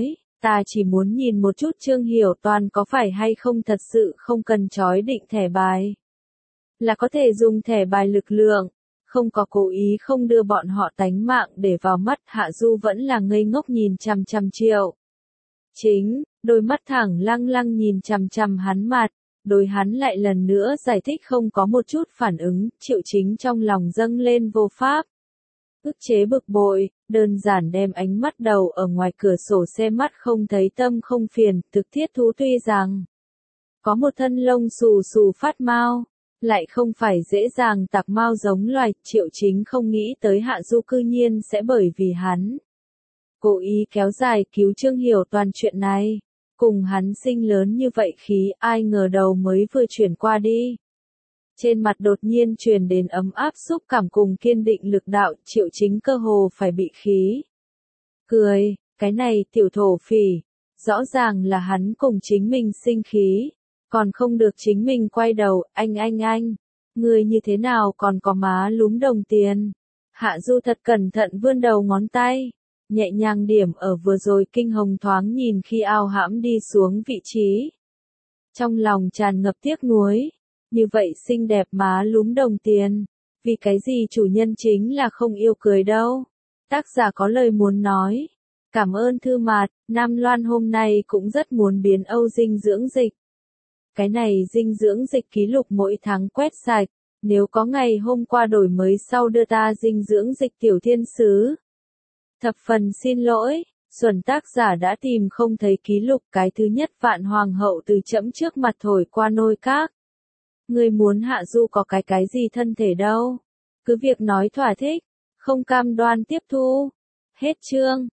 Ta chỉ muốn nhìn một chút Trương Hiểu Toàn có phải hay không thật sự không cần trói định thẻ bài. Là có thể dùng thẻ bài lực lượng, không có cố ý không đưa bọn họ tánh mạng để vào mắt. Hạ Du vẫn là ngây ngốc nhìn chằm chằm Triệu Chính, đôi mắt thẳng lăng lăng nhìn chằm chằm hắn mặt, đối hắn lại lần nữa giải thích không có một chút phản ứng. Triệu Chính trong lòng dâng lên vô pháp ức chế bực bội, đơn giản đem ánh mắt đầu ở ngoài cửa sổ xe mắt không thấy tâm không phiền. Thực thiết thú tuy rằng có một thân lông xù xù phát mau, lại không phải dễ dàng tạc mau giống loài. Triệu Chính không nghĩ tới Hạ Du cư nhiên sẽ bởi vì hắn cố ý kéo dài cứu Trương Hiểu Toàn chuyện này, cùng hắn sinh lớn như vậy khí. Ai ngờ đầu mới vừa chuyển qua đi, trên mặt đột nhiên truyền đến ấm áp xúc cảm cùng kiên định lực đạo. Triệu Chính cơ hồ phải bị khí cười, cái này tiểu thổ phỉ, rõ ràng là hắn cùng chính mình sinh khí, còn không được chính mình quay đầu. Anh, người như thế nào còn có má lúm đồng tiền. Hạ Du thật cẩn thận vươn đầu ngón tay, nhẹ nhàng điểm ở vừa rồi kinh hồng thoáng nhìn khi ao hãm đi xuống vị trí. Trong lòng tràn ngập tiếc nuối, như vậy xinh đẹp má lúm đồng tiền, vì cái gì chủ nhân chính là không yêu cười đâu. Tác giả có lời muốn nói. Cảm ơn Thư Mạt, Nam Loan hôm nay cũng rất muốn biến Âu dinh dưỡng dịch. Cái này dinh dưỡng dịch ký lục mỗi tháng quét sạch, nếu có ngày hôm qua đổi mới sau đưa ta dinh dưỡng dịch tiểu thiên sứ. Thập phần xin lỗi, Xuân tác giả đã tìm không thấy ký lục. Cái thứ nhất Vạn Hoàng hậu từ trẫm trước mặt thổi qua nôi các. Người muốn Hạ Du có cái gì thân thể đâu. Cứ việc nói thỏa thích, không cam đoan tiếp thu. Hết chương.